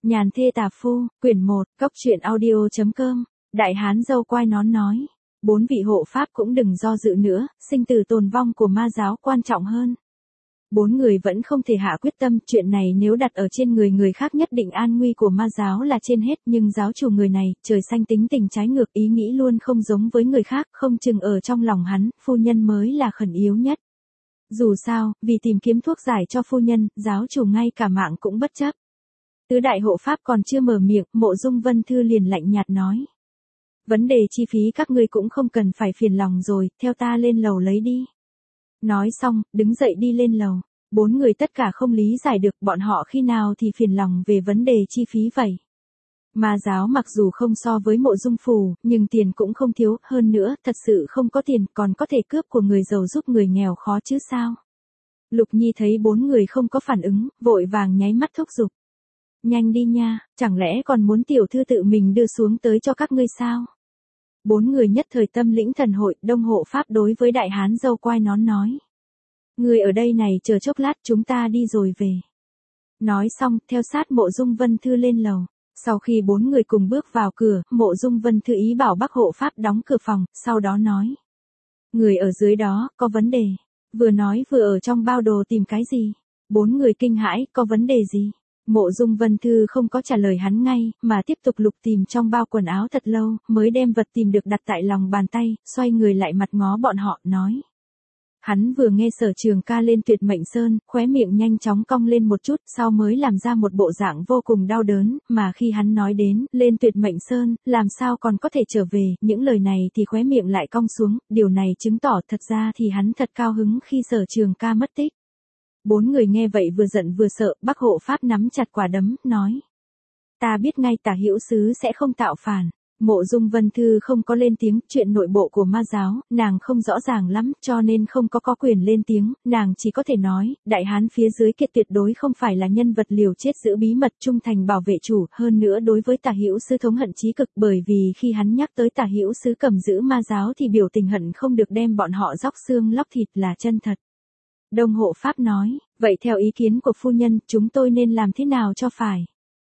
Nhàn thê tà phu, quyển 1, cốc truyện audio.com, Đại Hán dâu quai nón nói. 4 vị hộ pháp cũng đừng do dự nữa, sinh tử tồn vong của ma giáo quan trọng hơn. 4 người vẫn không thể hạ quyết tâm, chuyện này nếu đặt ở trên người khác nhất định an nguy của ma giáo là trên hết, nhưng giáo chủ người này, trời xanh tính tình trái ngược, ý nghĩ luôn không giống với người khác, không chừng ở trong lòng hắn, phu nhân mới là khẩn yếu nhất. Dù sao, vì tìm kiếm thuốc giải cho phu nhân, giáo chủ ngay cả mạng cũng bất chấp. Tứ đại hộ pháp còn chưa mở miệng, Mộ Dung Vân Thư liền lạnh nhạt nói. Vấn đề chi phí các ngươi cũng không cần phải phiền lòng rồi, theo ta lên lầu lấy đi. Nói xong, đứng dậy đi lên lầu. 4 người tất cả không lý giải được bọn họ khi nào thì phiền lòng về vấn đề chi phí vậy. Ma giáo mặc dù không so với Mộ Dung Phủ, nhưng tiền cũng không thiếu, hơn nữa, thật sự không có tiền còn có thể cướp của người giàu giúp người nghèo khó chứ sao. Lục Nhi thấy 4 người không có phản ứng, vội vàng nháy mắt thúc giục. Nhanh đi nha, chẳng lẽ còn muốn tiểu thư tự mình đưa xuống tới cho các ngươi sao? 4 người nhất thời tâm lĩnh thần hội, Đông hộ pháp đối với Đại Hán dâu quai nón nói. Người ở đây này chờ chốc lát chúng ta đi rồi về. Nói xong, theo sát Mộ Dung Vân Thư lên lầu. Sau khi 4 người cùng bước vào cửa, Mộ Dung Vân Thư ý bảo Bắc hộ pháp đóng cửa phòng, sau đó nói. Người ở dưới đó, có vấn đề. Vừa nói vừa ở trong bao đồ tìm cái gì? 4 người kinh hãi, có vấn đề gì? Mộ Dung Vân Thư không có trả lời hắn ngay, mà tiếp tục lục tìm trong bao quần áo thật lâu, mới đem vật tìm được đặt tại lòng bàn tay, xoay người lại mặt ngó bọn họ, nói. Hắn vừa nghe Sở Trường Ca lên Tuyệt Mệnh Sơn, khóe miệng nhanh chóng cong lên một chút, sau mới làm ra một bộ dạng vô cùng đau đớn, mà khi hắn nói đến, lên Tuyệt Mệnh Sơn, làm sao còn có thể trở về, những lời này thì khóe miệng lại cong xuống, điều này chứng tỏ thật ra thì hắn thật cao hứng khi Sở Trường Ca mất tích. 4 người nghe vậy vừa giận vừa sợ, Bắc hộ pháp nắm chặt quả đấm, nói. Ta biết ngay Tả Hữu Sứ sẽ không tạo phản. Mộ Dung Vân Thư không có lên tiếng, chuyện nội bộ của ma giáo, nàng không rõ ràng lắm, cho nên không có quyền lên tiếng, nàng chỉ có thể nói, Đại Hán phía dưới kia tuyệt đối không phải là nhân vật liều chết giữ bí mật trung thành bảo vệ chủ, hơn nữa đối với Tả Hữu Sứ thống hận chí cực, bởi vì khi hắn nhắc tới Tả Hữu Sứ cầm giữ ma giáo thì biểu tình hận không được đem bọn họ róc xương lóc thịt là chân thật. Đông hộ pháp nói, vậy theo ý kiến của phu nhân, chúng tôi nên làm thế nào cho phải?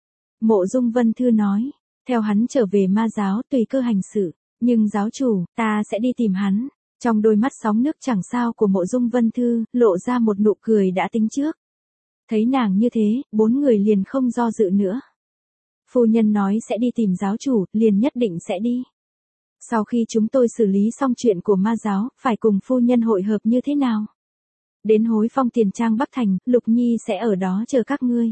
Mộ Dung Vân Thư nói, theo hắn trở về ma giáo tùy cơ hành sự, nhưng giáo chủ, ta sẽ đi tìm hắn. Trong đôi mắt sóng nước chẳng sao của Mộ Dung Vân Thư, lộ ra một nụ cười đã tính trước. Thấy nàng như thế, 4 người liền không do dự nữa. Phu nhân nói sẽ đi tìm giáo chủ, liền nhất định sẽ đi. Sau khi chúng tôi xử lý xong chuyện của ma giáo, phải cùng phu nhân hội hợp như thế nào? Đến Hối Phong Tiền Trang Bắc Thành, Lục Nhi sẽ ở đó chờ các ngươi.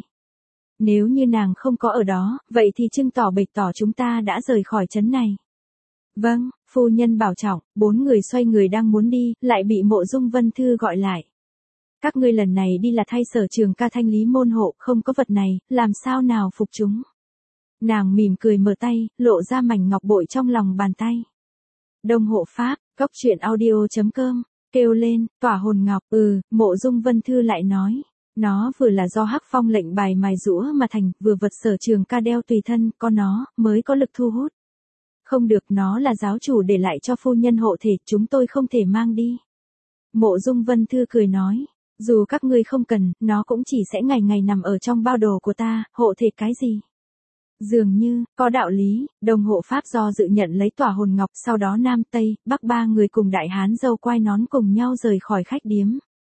Nếu như nàng không có ở đó, vậy thì chứng tỏ bày tỏ chúng ta đã rời khỏi trấn này. Vâng, phu nhân bảo trọng. 4 người xoay người đang muốn đi, lại bị Mộ Dung Vân Thư gọi lại. Các ngươi lần này đi là thay Sở Trường Ca thanh lý môn hộ, không có vật này, làm sao nào phục chúng. Nàng mỉm cười mở tay, lộ ra mảnh ngọc bội trong lòng bàn tay. Đông hộ pháp, cốc truyện audio.com. Kêu lên, tỏa hồn ngọc, Mộ Dung Vân Thư lại nói. Nó vừa là do Hắc Phong lệnh bài mài rũa mà thành, vừa vật Sở Trường Ca đeo tùy thân, có nó, mới có lực thu hút. Không được, nó là giáo chủ để lại cho phu nhân hộ thể, chúng tôi không thể mang đi. Mộ Dung Vân Thư cười nói, dù các ngươi không cần, nó cũng chỉ sẽ ngày ngày nằm ở trong bao đồ của ta, hộ thể cái gì. Dường như, có đạo lý, Đông hộ pháp do dự nhận lấy tỏa hồn ngọc, sau đó Nam Tây, Bắc 3 người cùng Đại Hán dâu quai nón cùng nhau rời khỏi khách điếm.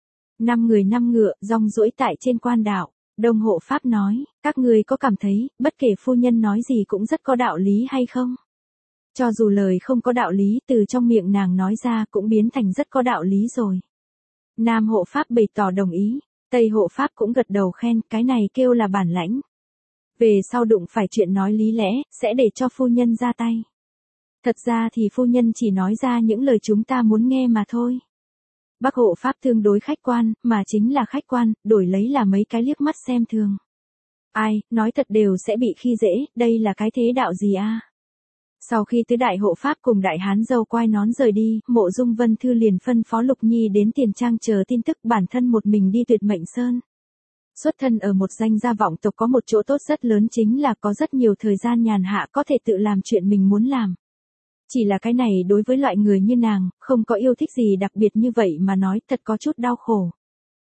5 người 5 ngựa, rong ruổi tại trên quan đạo. Đông hộ pháp nói, các ngươi có cảm thấy, bất kể phu nhân nói gì cũng rất có đạo lý hay không? Cho dù lời không có đạo lý, từ trong miệng nàng nói ra cũng biến thành rất có đạo lý rồi. Nam hộ pháp bày tỏ đồng ý, Tây hộ pháp cũng gật đầu khen, cái này kêu là bản lãnh. Về sau đụng phải chuyện nói lý lẽ, sẽ để cho phu nhân ra tay. Thật ra thì phu nhân chỉ nói ra những lời chúng ta muốn nghe mà thôi. Bắc hộ pháp tương đối khách quan, mà chính là khách quan, đổi lấy là mấy cái liếc mắt xem thường. Ai, nói thật đều sẽ bị khi dễ, đây là cái thế đạo gì a? Sau khi tứ đại hộ pháp cùng Đại Hán dâu quai nón rời đi, Mộ Dung Vân Thư liền phân phó Lục Nhi đến Tiền Trang chờ tin tức, bản thân một mình đi Tuyệt Mệnh Sơn. Xuất thân ở một danh gia vọng tộc có một chỗ tốt rất lớn chính là có rất nhiều thời gian nhàn hạ có thể tự làm chuyện mình muốn làm. Chỉ là cái này đối với loại người như nàng, không có yêu thích gì đặc biệt như vậy mà nói thật có chút đau khổ.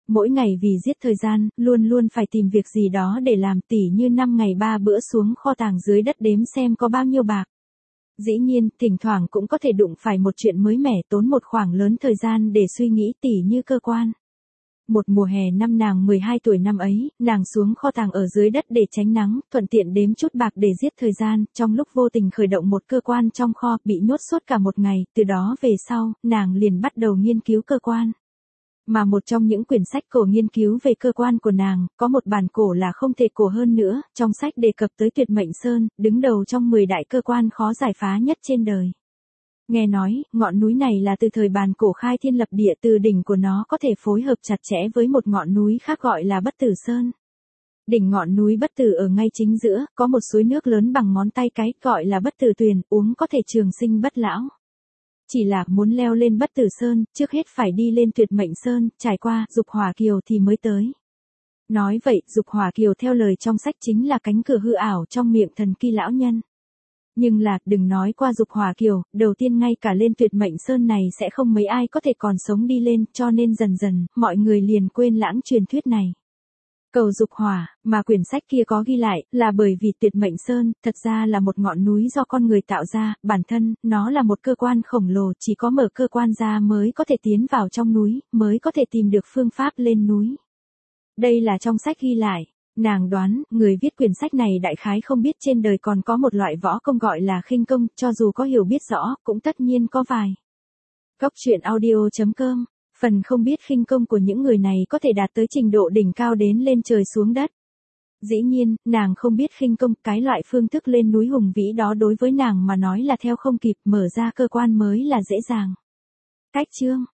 Mỗi ngày vì giết thời gian, luôn luôn phải tìm việc gì đó để làm, tỉ như 5 ngày 3 bữa xuống kho tàng dưới đất đếm xem có bao nhiêu bạc. Dĩ nhiên, thỉnh thoảng cũng có thể đụng phải một chuyện mới mẻ tốn một khoảng lớn thời gian để suy nghĩ, tỉ như cơ quan. Một mùa hè năm nàng 12 tuổi năm ấy, nàng xuống kho tàng ở dưới đất để tránh nắng, thuận tiện đếm chút bạc để giết thời gian, trong lúc vô tình khởi động một cơ quan trong kho, bị nhốt suốt cả một ngày, từ đó về sau, nàng liền bắt đầu nghiên cứu cơ quan. Mà một trong những quyển sách cổ nghiên cứu về cơ quan của nàng, có một bản cổ là không thể cổ hơn nữa, trong sách đề cập tới Tuyệt Mệnh Sơn, đứng đầu trong 10 đại cơ quan khó giải phá nhất trên đời. Nghe nói, ngọn núi này là từ thời bàn cổ khai thiên lập địa, từ đỉnh của nó có thể phối hợp chặt chẽ với một ngọn núi khác gọi là Bất Tử Sơn. Đỉnh ngọn núi Bất Tử ở ngay chính giữa, có một suối nước lớn bằng ngón tay cái, gọi là Bất Tử Tuyền, uống có thể trường sinh bất lão. Chỉ là muốn leo lên Bất Tử Sơn, trước hết phải đi lên Tuyệt Mệnh Sơn, trải qua Dục Hỏa Kiều thì mới tới. Nói vậy, Dục Hỏa Kiều theo lời trong sách chính là cánh cửa hư ảo trong miệng thần kỳ lão nhân. Nhưng là, đừng nói qua Dục Hỏa Kiều, đầu tiên ngay cả lên Tuyệt Mệnh Sơn này sẽ không mấy ai có thể còn sống đi lên, cho nên dần dần, mọi người liền quên lãng truyền thuyết này. Cầu Dục Hỏa, mà quyển sách kia có ghi lại, là bởi vì Tuyệt Mệnh Sơn, thật ra là một ngọn núi do con người tạo ra, bản thân, nó là một cơ quan khổng lồ, chỉ có mở cơ quan ra mới có thể tiến vào trong núi, mới có thể tìm được phương pháp lên núi. Đây là trong sách ghi lại. Nàng đoán, người viết quyển sách này đại khái không biết trên đời còn có một loại võ công gọi là khinh công, cho dù có hiểu biết rõ, cũng tất nhiên có vài. Góc truyện audio.com. Phần không biết khinh công của những người này có thể đạt tới trình độ đỉnh cao đến lên trời xuống đất. Dĩ nhiên, nàng không biết khinh công, cái loại phương thức lên núi hùng vĩ đó đối với nàng mà nói là theo không kịp, mở ra cơ quan mới là dễ dàng. Cách chương